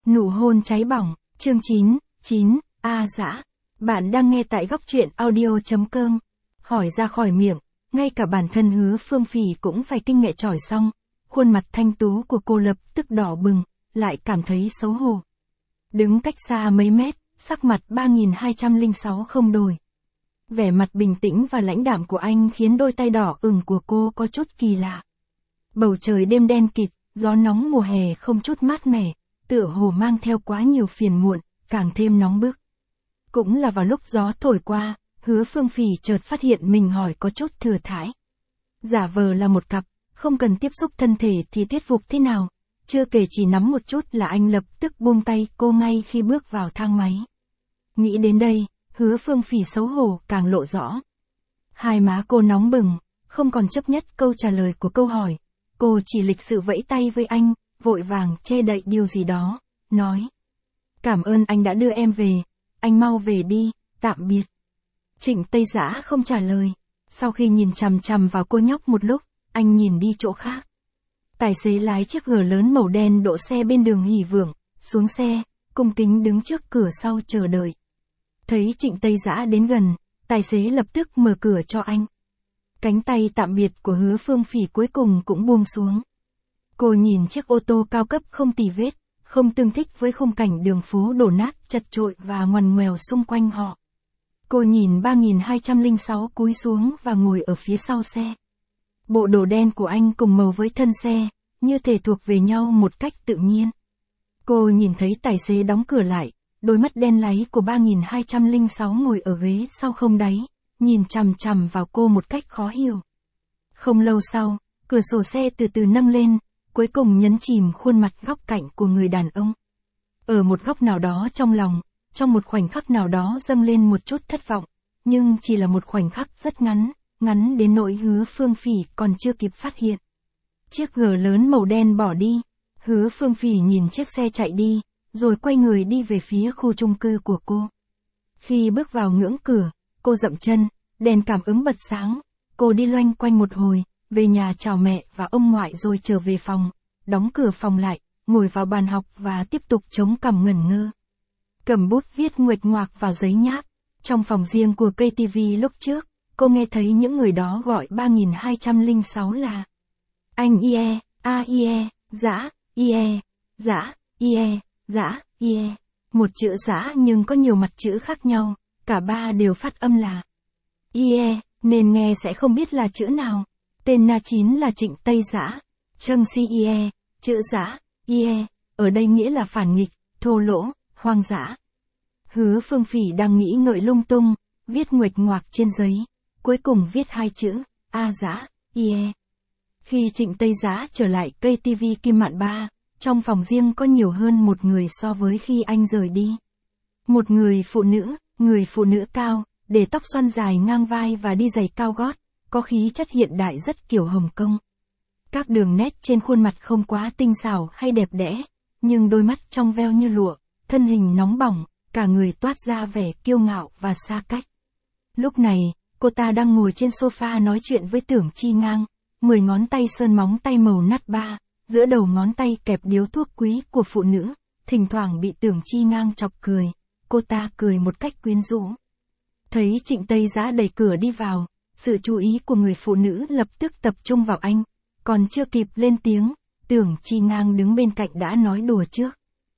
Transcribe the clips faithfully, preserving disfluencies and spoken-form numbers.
Nụ hôn cháy bỏng, chương chín, chín, A Dã. Bạn đang nghe tại góc truyện audio.com. Hỏi ra khỏi miệng, ngay cả bản thân Hứa Phương Phỉ cũng phải kinh ngệ chỏi xong. Khuôn mặt thanh tú của cô lập tức đỏ bừng, lại cảm thấy xấu hổ. Đứng cách xa mấy mét, sắc mặt ba nghìn hai trăm lẻ sáu không đổi. Vẻ mặt bình tĩnh và lãnh đạm của anh khiến đôi tay đỏ ửng của cô có chút kỳ lạ. Bầu trời đêm đen kịt, gió nóng mùa hè không chút mát mẻ, tựa hồ mang theo quá nhiều phiền muộn, càng thêm nóng bức. Cũng là vào lúc gió thổi qua, Hứa Phương Phỉ chợt phát hiện mình hỏi có chút thừa thãi. Giả vờ là một cặp, không cần tiếp xúc thân thể thì thuyết phục thế nào, chưa kể chỉ nắm một chút là anh lập tức buông tay cô ngay khi bước vào thang máy. Nghĩ đến đây, Hứa Phương Phỉ xấu hổ càng lộ rõ. Hai má cô nóng bừng, không còn chấp nhất câu trả lời của câu hỏi. Cô chỉ lịch sự vẫy tay với anh, vội vàng che đậy điều gì đó, nói. Cảm ơn anh đã đưa em về, anh mau về đi, tạm biệt. Trịnh Tây Dã không trả lời, sau khi nhìn chằm chằm vào cô nhóc một lúc, anh nhìn đi chỗ khác. Tài xế lái chiếc G lớn màu đen đỗ xe bên đường Hỉ Vượng, xuống xe, cung kính đứng trước cửa sau chờ đợi. Thấy Trịnh Tây Dã đến gần, tài xế lập tức mở cửa cho anh. Cánh tay tạm biệt của Hứa Phương Phỉ cuối cùng cũng buông xuống. Cô nhìn chiếc ô tô cao cấp không tì vết, không tương thích với khung cảnh đường phố đổ nát chật chội và ngoằn ngoèo xung quanh họ. Cô nhìn ba nghìn hai trăm lẻ sáu cúi xuống và ngồi ở phía sau xe. Bộ đồ đen của anh cùng màu với thân xe, như thể thuộc về nhau một cách tự nhiên. Cô nhìn thấy tài xế đóng cửa lại, đôi mắt đen láy của ba nghìn hai trăm lẻ sáu ngồi ở ghế sau không đáy, nhìn chằm chằm vào cô một cách khó hiểu. Không lâu sau, cửa sổ xe từ từ nâng lên, cuối cùng nhấn chìm khuôn mặt góc cạnh của người đàn ông. Ở một góc nào đó trong lòng, trong một khoảnh khắc nào đó dâng lên một chút thất vọng, nhưng chỉ là một khoảnh khắc rất ngắn, ngắn đến nỗi Hứa Phương Phỉ còn chưa kịp phát hiện. Chiếc G lớn màu đen bỏ đi, Hứa Phương Phỉ nhìn chiếc xe chạy đi, rồi quay người đi về phía khu chung cư của cô. Khi bước vào ngưỡng cửa, cô dậm chân, đèn cảm ứng bật sáng, cô đi loanh quanh một hồi, về nhà chào mẹ và ông ngoại rồi trở về phòng, đóng cửa phòng lại, ngồi vào bàn học và tiếp tục chống cằm ngẩn ngơ. Cầm bút viết nguệch ngoạc vào giấy nháp. Trong phòng riêng của ca tê vê lúc trước, cô nghe thấy những người đó gọi ba nghìn hai trăm lẻ sáu là anh Ie, A Ie, Dã, Ie, Dã, Ie, Dã, Ie. Một chữ Dã nhưng có nhiều mặt chữ khác nhau, cả ba đều phát âm là Ie, nên nghe sẽ không biết là chữ nào. Tên na chín là Trịnh Tây Dã, Trâng Si Ie, chữ Dã, Ie, ở đây nghĩa là phản nghịch, thô lỗ, hoang dã. Hứa Phương Phỉ đang nghĩ ngợi lung tung, viết nguệch ngoạc trên giấy, cuối cùng viết hai chữ, A Dã, Ie. Khi Trịnh Tây Dã trở lại ca tê vê Kim Mạn ba, trong phòng riêng có nhiều hơn một người so với khi anh rời đi. Một người phụ nữ, người phụ nữ cao, để tóc xoăn dài ngang vai và đi giày cao gót, có khí chất hiện đại rất kiểu Hồng Kông. Các đường nét trên khuôn mặt không quá tinh xảo hay đẹp đẽ, nhưng đôi mắt trong veo như lụa, thân hình nóng bỏng, cả người toát ra vẻ kiêu ngạo và xa cách. Lúc này, cô ta đang ngồi trên sofa nói chuyện với Tưởng Chi Ngang, mười ngón tay sơn móng tay màu nát ba, giữa đầu ngón tay kẹp điếu thuốc quý của phụ nữ, thỉnh thoảng bị Tưởng Chi Ngang chọc cười, cô ta cười một cách quyến rũ. Thấy Trịnh Tây Dã đẩy cửa đi vào, sự chú ý của người phụ nữ lập tức tập trung vào anh, còn chưa kịp lên tiếng, Tưởng Chi Ngang đứng bên cạnh đã nói đùa trước.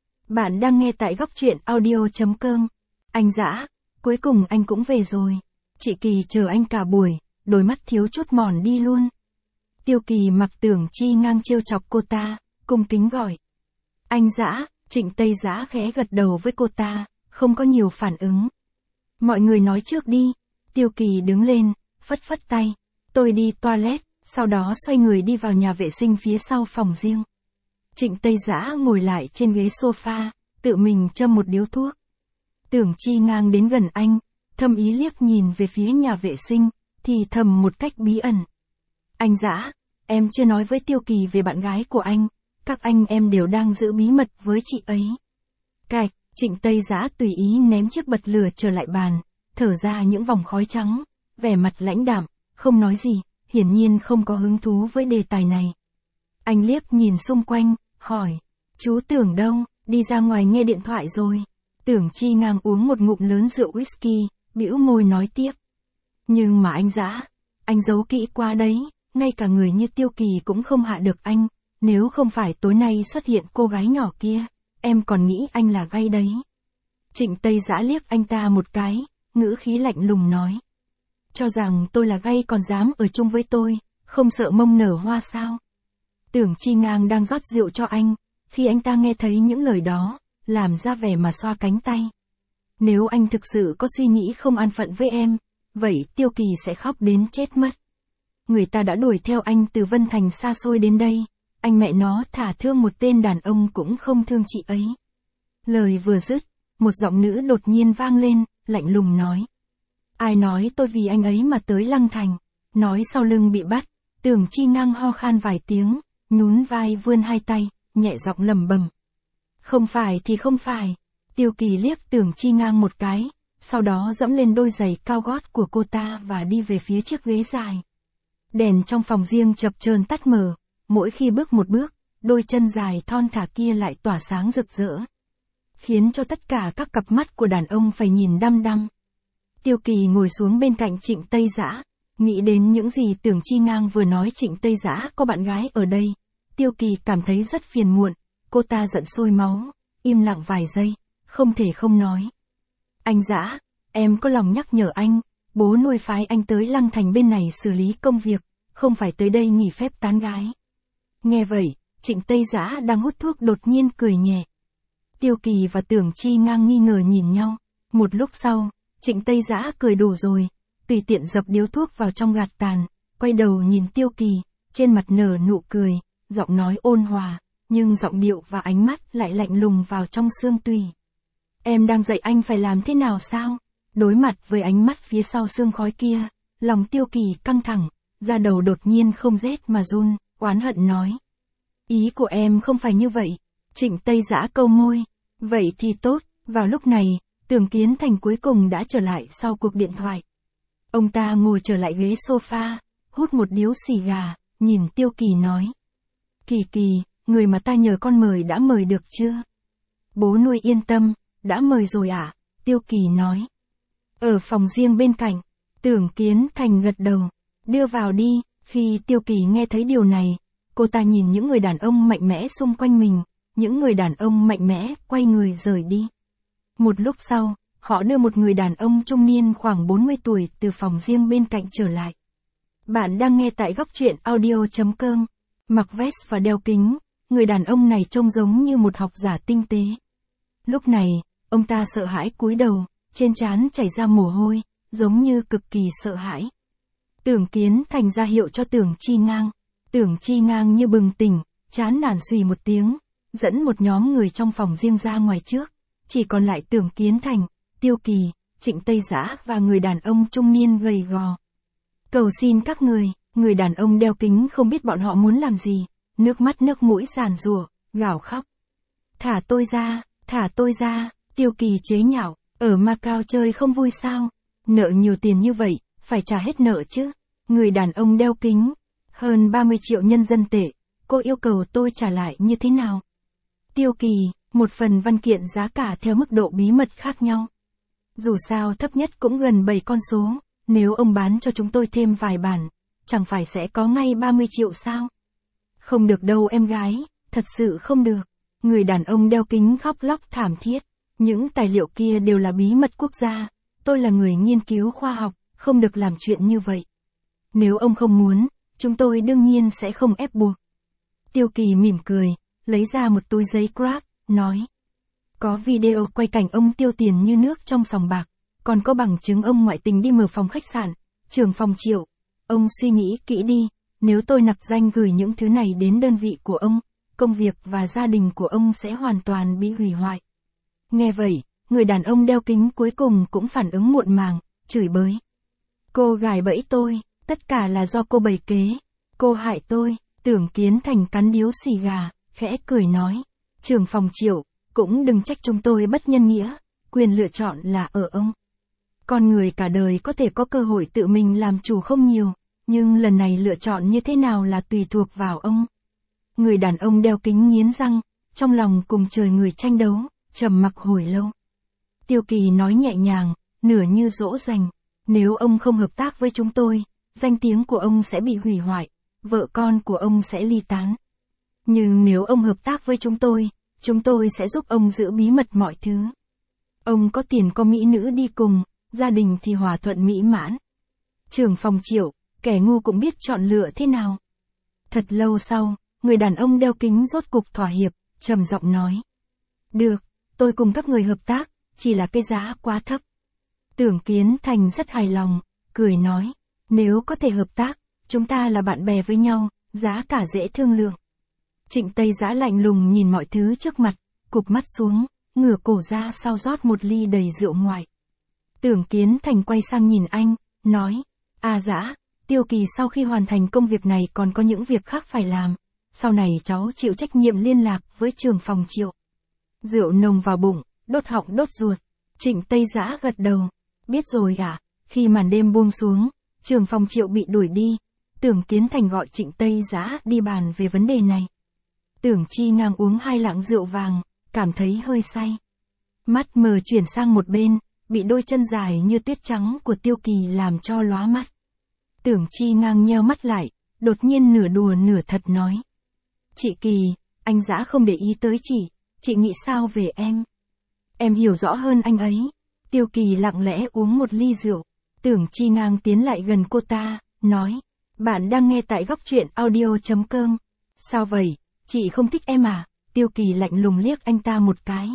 Bạn đang nghe tại góc truyện audio.com. Anh Dã, cuối cùng anh cũng về rồi. Chị Kỳ chờ anh cả buổi, đôi mắt thiếu chút mòn đi luôn. Tiêu Kỳ mặc Tưởng Chi Ngang trêu chọc cô ta, cung kính gọi. Anh Dã, Trịnh Tây Dã khẽ gật đầu với cô ta, không có nhiều phản ứng. Mọi người nói trước đi. Tiêu Kỳ đứng lên, phất phất tay. Tôi đi toilet, sau đó xoay người đi vào nhà vệ sinh phía sau phòng riêng. Trịnh Tây Dã ngồi lại trên ghế sofa, tự mình châm một điếu thuốc. Tưởng Chi Ngang đến gần anh, thâm ý liếc nhìn về phía nhà vệ sinh, thì thầm một cách bí ẩn. Anh Dã, em chưa nói với Tiêu Kỳ về bạn gái của anh, các anh em đều đang giữ bí mật với chị ấy. Cạch, Trịnh Tây Dã tùy ý ném chiếc bật lửa trở lại bàn, thở ra những vòng khói trắng, vẻ mặt lãnh đạm, không nói gì, hiển nhiên không có hứng thú với đề tài này. Anh liếc nhìn xung quanh, hỏi, chú Tưởng đâu? đi ra ngoài nghe điện thoại rồi. Tưởng Chi Ngang uống một ngụm lớn rượu whisky, bĩu môi nói tiếp. Nhưng mà anh Dã, anh giấu kỹ quá đấy, ngay cả người như Tiêu Kỳ cũng không hạ được anh, nếu không phải tối nay xuất hiện cô gái nhỏ kia, em còn nghĩ anh là gay đấy. Trịnh Tây Dã liếc anh ta một cái, ngữ khí lạnh lùng nói. Cho rằng tôi là gay còn dám ở chung với tôi, không sợ mông nở hoa sao? Tưởng Chi Ngang đang rót rượu cho anh, khi anh ta nghe thấy những lời đó, làm ra vẻ mà xoa cánh tay. Nếu anh thực sự có suy nghĩ không an phận với em, vậy Tiêu Kỳ sẽ khóc đến chết mất. Người ta đã đuổi theo anh từ Vân Thành xa xôi đến đây, anh mẹ nó thả thương một tên đàn ông cũng không thương chị ấy. Lời vừa dứt, một giọng nữ đột nhiên vang lên, lạnh lùng nói. Ai nói tôi vì anh ấy mà tới Lăng Thành, nói sau lưng bị bắt, Tưởng Chi Ngang ho khan vài tiếng, nhún vai vươn hai tay, nhẹ giọng lẩm bẩm. Không phải thì không phải. Tiêu Kỳ liếc Tưởng Chi Ngang một cái, sau đó dẫm lên đôi giày cao gót của cô ta và đi về phía chiếc ghế dài. Đèn trong phòng riêng chập chờn tắt mở, mỗi khi bước một bước, đôi chân dài thon thả kia lại tỏa sáng rực rỡ, khiến cho tất cả các cặp mắt của đàn ông phải nhìn đăm đăm. Tiêu Kỳ ngồi xuống bên cạnh Trịnh Tây Dã, nghĩ đến những gì Tưởng Chi Ngang vừa nói. Trịnh Tây Dã có bạn gái ở đây, Tiêu Kỳ cảm thấy rất phiền muộn, cô ta giận sôi máu, im lặng vài giây, không thể không nói. Anh Dã, em có lòng nhắc nhở anh, bố nuôi phái anh tới Lăng Thành bên này xử lý công việc, không phải tới đây nghỉ phép tán gái. Nghe vậy, Trịnh Tây Dã đang hút thuốc đột nhiên cười nhẹ. Tiêu Kỳ và Tưởng Chi Ngang nghi ngờ nhìn nhau, một lúc sau, Trịnh Tây Dã cười đủ rồi, tùy tiện dập điếu thuốc vào trong gạt tàn, quay đầu nhìn Tiêu Kỳ, trên mặt nở nụ cười, giọng nói ôn hòa, nhưng giọng điệu và ánh mắt lại lạnh lùng vào trong xương tủy. Em đang dạy anh phải làm thế nào sao? Đối mặt với ánh mắt phía sau xương khói kia, lòng Tiêu Kỳ căng thẳng, da đầu đột nhiên không rét mà run, oán hận nói. Ý của em không phải như vậy. Trịnh Tây Dã câu môi. Vậy thì tốt. Vào lúc này, Tưởng Kiến Thành cuối cùng đã trở lại sau cuộc điện thoại. Ông ta ngồi trở lại ghế sofa, hút một điếu xì gà, nhìn Tiêu Kỳ nói. Kỳ Kỳ, người mà ta nhờ con mời đã mời được chưa? Bố nuôi yên tâm, đã mời rồi ạ, à? Tiêu Kỳ nói. Ở phòng riêng bên cạnh, Tưởng Kiến Thành gật đầu. Đưa vào đi. Khi Tiêu Kỳ nghe thấy điều này, cô ta nhìn những người đàn ông mạnh mẽ xung quanh mình, những người đàn ông mạnh mẽ quay người rời đi. Một lúc sau, họ đưa một người đàn ông trung niên khoảng bốn mươi tuổi từ phòng riêng bên cạnh trở lại. Bạn đang nghe tại góc truyện audio chấm com. Mặc vest và đeo kính, người đàn ông này trông giống như một học giả tinh tế. Lúc này, ông ta sợ hãi cúi đầu, trên trán chảy ra mồ hôi, giống như cực kỳ sợ hãi. Tưởng Kiến Thành ra hiệu cho Tưởng Chi Ngang. Tưởng Chi Ngang như bừng tỉnh, chán nản xùy một tiếng, dẫn một nhóm người trong phòng riêng ra ngoài trước, chỉ còn lại Tưởng Kiến Thành, Tiêu Kỳ, Trịnh Tây Dã và người đàn ông trung niên gầy gò. Cầu xin các người, người đàn ông đeo kính không biết bọn họ muốn làm gì, nước mắt nước mũi giàn giụa, gào khóc. Thả tôi ra, thả tôi ra, Tiêu Kỳ chế nhạo, ở Macau chơi không vui sao, nợ nhiều tiền như vậy, phải trả hết nợ chứ. Người đàn ông đeo kính, hơn ba mươi triệu nhân dân tệ, cô yêu cầu tôi trả lại như thế nào? Tiêu Kỳ, một phần văn kiện giá cả theo mức độ bí mật khác nhau. Dù sao thấp nhất cũng gần bảy con số, nếu ông bán cho chúng tôi thêm vài bản, chẳng phải sẽ có ngay ba mươi triệu sao? Không được đâu em gái, thật sự không được. Người đàn ông đeo kính khóc lóc thảm thiết. Những tài liệu kia đều là bí mật quốc gia, tôi là người nghiên cứu khoa học, không được làm chuyện như vậy. Nếu ông không muốn, chúng tôi đương nhiên sẽ không ép buộc. Tiêu Kỳ mỉm cười, lấy ra một túi giấy Grab, nói. Có video quay cảnh ông tiêu tiền như nước trong sòng bạc, còn có bằng chứng ông ngoại tình đi mở phòng khách sạn, trưởng phòng Triệu. Ông suy nghĩ kỹ đi, nếu tôi nặc danh gửi những thứ này đến đơn vị của ông, công việc và gia đình của ông sẽ hoàn toàn bị hủy hoại. Nghe vậy, người đàn ông đeo kính cuối cùng cũng phản ứng muộn màng, chửi bới. Cô gài bẫy tôi, tất cả là do cô bày kế. Cô hại tôi. Tưởng Kiến Thành cắn điếu xì gà, khẽ cười nói. Trưởng phòng Triệu, cũng đừng trách chúng tôi bất nhân nghĩa, quyền lựa chọn là ở ông. Con người cả đời có thể có cơ hội tự mình làm chủ không nhiều, nhưng lần này lựa chọn như thế nào là tùy thuộc vào ông. Người đàn ông đeo kính nghiến răng, trong lòng cùng trời người tranh đấu, trầm mặc hồi lâu. Tiêu Kỳ nói nhẹ nhàng, nửa như dỗ dành, nếu ông không hợp tác với chúng tôi, danh tiếng của ông sẽ bị hủy hoại, vợ con của ông sẽ ly tán. Nhưng nếu ông hợp tác với chúng tôi, chúng tôi sẽ giúp ông giữ bí mật mọi thứ. Ông có tiền có mỹ nữ đi cùng, gia đình thì hòa thuận mỹ mãn. Trưởng phòng Triệu, kẻ ngu cũng biết chọn lựa thế nào. Thật lâu sau, người đàn ông đeo kính rốt cục thỏa hiệp, trầm giọng nói. Được, tôi cùng các người hợp tác, chỉ là cái giá quá thấp. Tưởng Kiến Thành rất hài lòng, cười nói, nếu có thể hợp tác, chúng ta là bạn bè với nhau, giá cả dễ thương lượng. Trịnh Tây Giã lạnh lùng nhìn mọi thứ trước mặt, cụp mắt xuống, ngửa cổ ra sau rót một ly đầy rượu ngoại. Tưởng Kiến Thành quay sang nhìn anh, nói, à Giã, Tiêu Kỳ sau khi hoàn thành công việc này còn có những việc khác phải làm, sau này cháu chịu trách nhiệm liên lạc với trưởng phòng Triệu. Rượu nồng vào bụng, đốt họng đốt ruột. Trịnh Tây Giã gật đầu, biết rồi ạ. Khi màn đêm buông xuống, trưởng phòng Triệu bị đuổi đi, Tưởng Kiến Thành gọi Trịnh Tây Giã đi bàn về vấn đề này. Tưởng Chi Ngang uống hai lạng rượu vàng, cảm thấy hơi say. Mắt mờ chuyển sang một bên, bị đôi chân dài như tuyết trắng của Tiêu Kỳ làm cho lóa mắt. Tưởng Chi Ngang nheo mắt lại, đột nhiên nửa đùa nửa thật nói. Chị Kỳ, anh Giã không để ý tới chị, chị nghĩ sao về em? Em hiểu rõ hơn anh ấy. Tiêu Kỳ lặng lẽ uống một ly rượu. Tưởng Chi Ngang tiến lại gần cô ta, nói. Bạn đang nghe tại góc truyện audio chấm com. Sao vậy, chị không thích em à? Tiêu Kỳ lạnh lùng liếc anh ta một cái.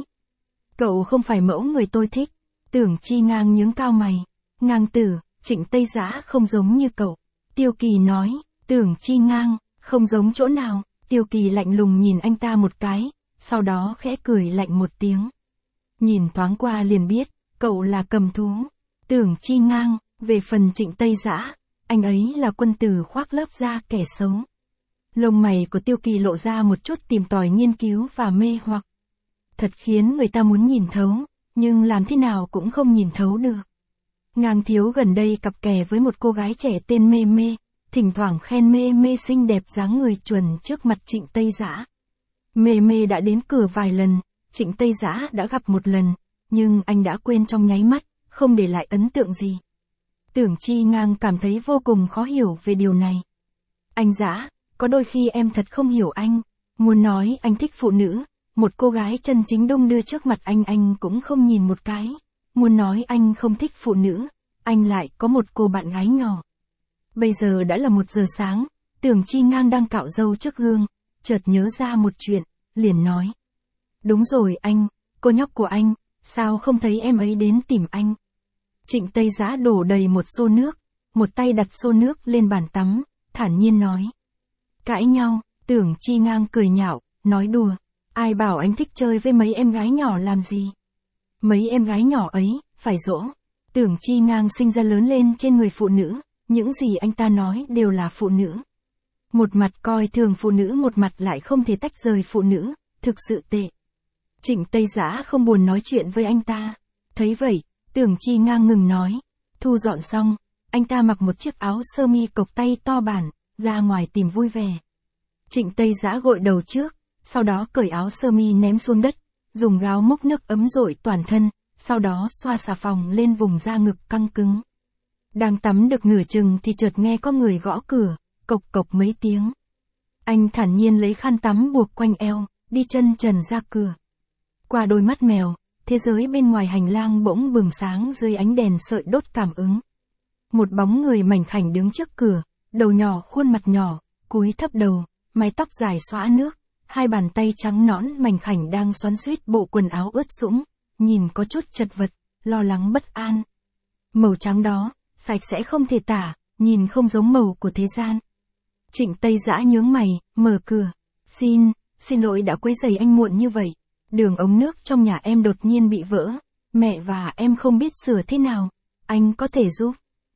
Cậu không phải mẫu người tôi thích. Tưởng Chi Ngang nhướng cao mày. Ngang tử, Trịnh Tây Giã không giống như cậu. Tiêu Kỳ nói. Tưởng Chi Ngang, không giống chỗ nào. Tiêu Kỳ lạnh lùng nhìn anh ta một cái, sau đó khẽ cười lạnh một tiếng. Nhìn thoáng qua liền biết, cậu là cầm thú. Tưởng Chi Ngang, về phần Trịnh Tây Giã, anh ấy là quân tử khoác lớp da kẻ xấu. Lông mày của Tiêu Kỳ lộ ra một chút tìm tòi nghiên cứu và mê hoặc. Thật khiến người ta muốn nhìn thấu, nhưng làm thế nào cũng không nhìn thấu được. Ngang thiếu gần đây cặp kè với một cô gái trẻ tên Mê Mê, thỉnh thoảng khen Mê Mê xinh đẹp dáng người chuẩn trước mặt Trịnh Tây Giã. Mê Mê đã đến cửa vài lần, Trịnh Tây Giã đã gặp một lần, nhưng anh đã quên trong nháy mắt, không để lại ấn tượng gì. Tưởng Chi Ngang cảm thấy vô cùng khó hiểu về điều này. Anh Giã, có đôi khi em thật không hiểu anh, muốn nói anh thích phụ nữ, một cô gái chân chính đung đưa trước mặt anh anh cũng không nhìn một cái. Muốn nói anh không thích phụ nữ, anh lại có một cô bạn gái nhỏ. Bây giờ đã là một giờ sáng, Tưởng Chi Ngang đang cạo râu trước gương, chợt nhớ ra một chuyện, liền nói. Đúng rồi anh, cô nhóc của anh, sao không thấy em ấy đến tìm anh? Trịnh Tây Giã đổ đầy một xô nước, một tay đặt xô nước lên bàn tắm, thản nhiên nói. Cãi nhau, Tưởng Chi Ngang cười nhạo, nói đùa, ai bảo anh thích chơi với mấy em gái nhỏ làm gì? Mấy em gái nhỏ ấy, phải dỗ. Tưởng Chi Ngang sinh ra lớn lên trên người phụ nữ, những gì anh ta nói đều là phụ nữ. Một mặt coi thường phụ nữ, một mặt lại không thể tách rời phụ nữ, thực sự tệ. Trịnh Tây Giã không buồn nói chuyện với anh ta. Thấy vậy, Tưởng Chi Ngang ngừng nói. Thu dọn xong, anh ta mặc một chiếc áo sơ mi cộc tay to bản, ra ngoài tìm vui vẻ. Trịnh Tây Giã gội đầu trước, sau đó cởi áo sơ mi ném xuống đất, dùng gáo múc nước ấm rội toàn thân, sau đó xoa xà phòng lên vùng da ngực căng cứng. Đang tắm được nửa chừng thì chợt nghe có người gõ cửa, cộc cộc mấy tiếng. Anh thản nhiên lấy khăn tắm buộc quanh eo, đi chân trần ra cửa. Qua đôi mắt mèo, thế giới bên ngoài hành lang bỗng bừng sáng dưới ánh đèn sợi đốt cảm ứng. Một bóng người mảnh khảnh đứng trước cửa, đầu nhỏ khuôn mặt nhỏ, cúi thấp đầu, mái tóc dài xõa nước, hai bàn tay trắng nõn mảnh khảnh đang xoắn xuýt bộ quần áo ướt sũng, nhìn có chút chật vật, lo lắng bất an. Màu trắng đó, sạch sẽ không thể tả, nhìn không giống màu của thế gian. Trịnh Tây Giã nhướng mày, mở cửa. Xin, xin lỗi đã quấy rầy anh muộn như vậy. Đường ống nước trong nhà em đột nhiên bị vỡ. Mẹ và em không biết sửa thế nào. Anh có thể giúp.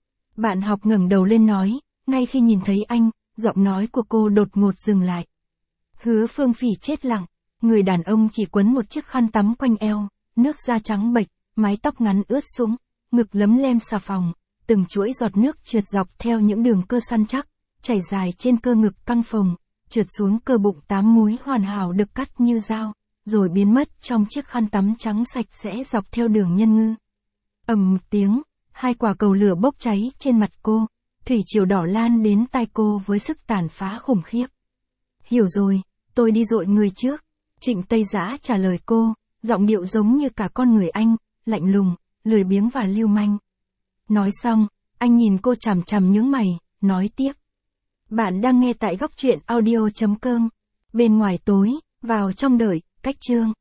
Bạn học ngẩng đầu lên nói, ngay khi nhìn thấy anh, giọng nói của cô đột ngột dừng lại. Hứa Phương Phỉ chết lặng, người đàn ông chỉ quấn một chiếc khăn tắm quanh eo, nước da trắng bệch, mái tóc ngắn ướt sũng, ngực lấm lem xà phòng, từng chuỗi giọt nước trượt dọc theo những đường cơ săn chắc, chảy dài trên cơ ngực căng phồng, trượt xuống cơ bụng tám múi hoàn hảo được cắt như dao, rồi biến mất trong chiếc khăn tắm trắng sạch sẽ dọc theo đường nhân ngư. Ầm một tiếng, hai quả cầu lửa bốc cháy trên mặt cô, thủy triều đỏ lan đến tai cô với sức tàn phá khủng khiếp. Hiểu rồi, tôi đi dội người trước. Trịnh Tây Giã trả lời cô, giọng điệu giống như cả con người anh, lạnh lùng, lười biếng và lưu manh. Nói xong, anh nhìn cô chằm chằm nhướng mày, nói tiếp. Bạn đang nghe tại góc truyện audio chấm com. Bên ngoài tối, vào trong đợi, cách chương.